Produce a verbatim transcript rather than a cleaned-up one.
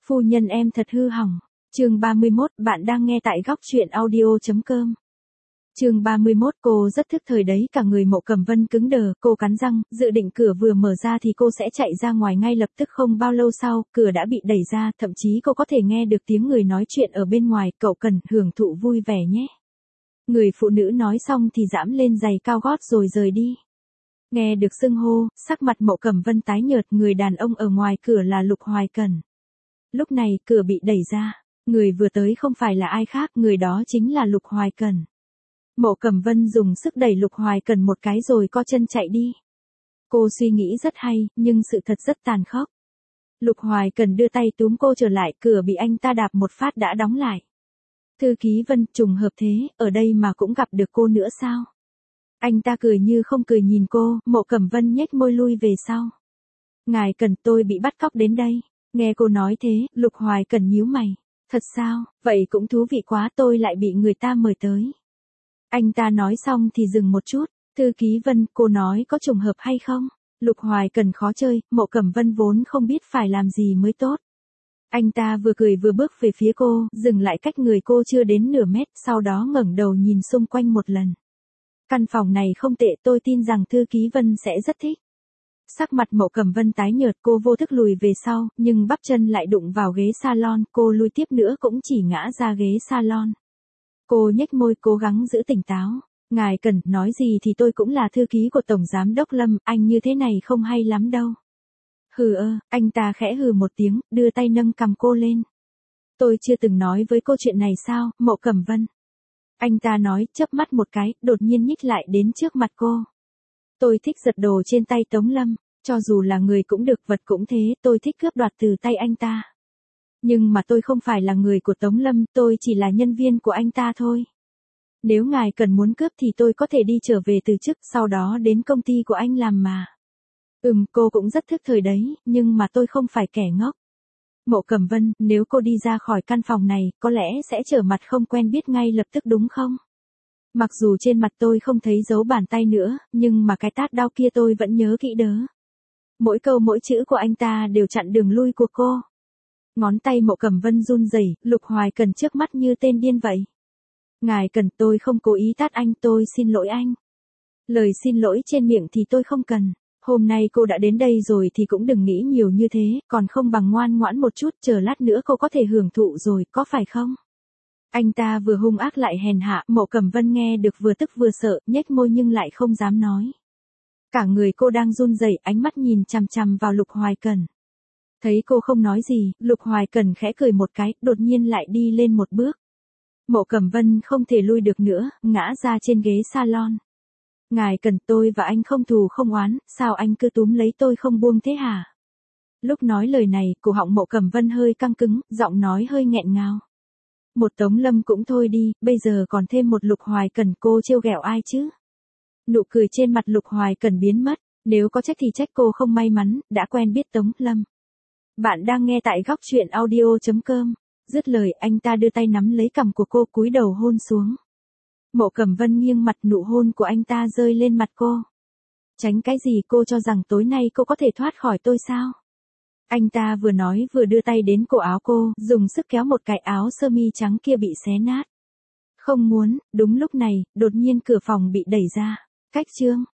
Phu nhân em thật hư hỏng. Chương ba mươi mốt, bạn đang nghe tại góc truyện audio chấm com. Chương ba mươi mốt, cô rất thức thời đấy, cả người Mộ Cẩm Vân cứng đờ, cô cắn răng, dự định cửa vừa mở ra thì cô sẽ chạy ra ngoài ngay lập tức. Không bao lâu sau, cửa đã bị đẩy ra, thậm chí cô có thể nghe được tiếng người nói chuyện ở bên ngoài, cậu cần hưởng thụ vui vẻ nhé. Người phụ nữ nói xong thì giãm lên giày cao gót rồi rời đi. Nghe được xưng hô, sắc mặt Mộ Cẩm Vân tái nhợt, người đàn ông ở ngoài cửa là Lục Hoài Cẩn. Lúc này, cửa bị đẩy ra, người vừa tới không phải là ai khác, người đó chính là Lục Hoài Cẩn. Mộ Cẩm Vân dùng sức đẩy Lục Hoài Cẩn một cái rồi co chân chạy đi. Cô suy nghĩ rất hay, nhưng sự thật rất tàn khốc. Lục Hoài Cẩn đưa tay túm cô trở lại, cửa bị anh ta đạp một phát đã đóng lại. Thư ký Vân, trùng hợp thế, ở đây mà cũng gặp được cô nữa sao? Anh ta cười như không cười nhìn cô, Mộ Cẩm Vân nhếch môi lui về sau. Ngài Cẩn, tôi bị bắt cóc đến đây. Nghe cô nói thế, Lục Hoài Cẩn nhíu mày. Thật sao, vậy cũng thú vị quá, tôi lại bị người ta mời tới. Anh ta nói xong thì dừng một chút. Thư ký Vân, cô nói có trùng hợp hay không? Lục Hoài Cẩn khó chơi, Mộ Cẩm Vân vốn không biết phải làm gì mới tốt. Anh ta vừa cười vừa bước về phía cô, dừng lại cách người cô chưa đến nửa mét, sau đó ngẩng đầu nhìn xung quanh một lần. Căn phòng này không tệ, tôi tin rằng Thư ký Vân sẽ rất thích. Sắc mặt Mộ Cẩm Vân tái nhợt, cô vô thức lùi về sau, nhưng bắp chân lại đụng vào ghế salon, cô lùi tiếp nữa cũng chỉ ngã ra ghế salon. Cô nhếch môi cố gắng giữ tỉnh táo. Ngài Cẩn, nói gì thì tôi cũng là thư ký của Tổng Giám Đốc Lâm, anh như thế này không hay lắm đâu. Hừ ơ, anh ta khẽ hừ một tiếng, đưa tay nâng cằm cô lên. Tôi chưa từng nói với cô chuyện này sao, Mộ Cẩm Vân. Anh ta nói, chớp mắt một cái, đột nhiên nhích lại đến trước mặt cô. Tôi thích giật đồ trên tay Tống Lâm, cho dù là người cũng được, vật cũng thế, tôi thích cướp đoạt từ tay anh ta. Nhưng mà tôi không phải là người của Tống Lâm, tôi chỉ là nhân viên của anh ta thôi. Nếu ngài cần muốn cướp thì tôi có thể đi trở về từ chức, sau đó đến công ty của anh làm mà. Ừm, cô cũng rất thức thời đấy, nhưng mà tôi không phải kẻ ngốc. Mộ Cẩm Vân, nếu cô đi ra khỏi căn phòng này, có lẽ sẽ trở mặt không quen biết ngay lập tức đúng không? Mặc dù trên mặt tôi không thấy dấu bàn tay nữa, nhưng mà cái tát đau kia tôi vẫn nhớ kỹ đớ. Mỗi câu mỗi chữ của anh ta đều chặn đường lui của cô. Ngón tay Mộ Cẩm Vân run rẩy, Lục Hoài Cẩn trước mắt như tên điên vậy. Ngài Cẩn, tôi không cố ý tát anh, tôi xin lỗi anh. Lời xin lỗi trên miệng thì tôi không cần. Hôm nay cô đã đến đây rồi thì cũng đừng nghĩ nhiều như thế, còn không bằng ngoan ngoãn một chút, chờ lát nữa cô có thể hưởng thụ rồi, có phải không? Anh ta vừa hung ác lại hèn hạ, Mộ Cẩm Vân nghe được vừa tức vừa sợ, nhếch môi nhưng lại không dám nói. Cả người cô đang run rẩy, ánh mắt nhìn chằm chằm vào Lục Hoài Cẩn. Thấy cô không nói gì, Lục Hoài Cẩn khẽ cười một cái, đột nhiên lại đi lên một bước. Mộ Cẩm Vân không thể lui được nữa, ngã ra trên ghế salon. Ngài Cẩn, tôi và anh không thù không oán, sao anh cứ túm lấy tôi không buông thế hả? Lúc nói lời này, cổ họng Mộ Cẩm Vân hơi căng cứng, giọng nói hơi nghẹn ngào. Một Tống Lâm cũng thôi đi, bây giờ còn thêm một Lục Hoài Cẩn, cô trêu ghẹo ai chứ? Nụ cười trên mặt Lục Hoài Cẩn biến mất, nếu có trách thì trách cô không may mắn, đã quen biết Tống Lâm. Bạn đang nghe tại góc truyện audio chấm com. Dứt lời, anh ta đưa tay nắm lấy cằm của cô, cúi đầu hôn xuống. Mộ Cẩm Vân nghiêng mặt, nụ hôn của anh ta rơi lên mặt cô. Tránh cái gì, cô cho rằng tối nay cô có thể thoát khỏi tôi sao? Anh ta vừa nói vừa đưa tay đến cổ áo cô, dùng sức kéo một cái áo sơ mi trắng kia bị xé nát. Không muốn, đúng lúc này, đột nhiên cửa phòng bị đẩy ra. Cách chương.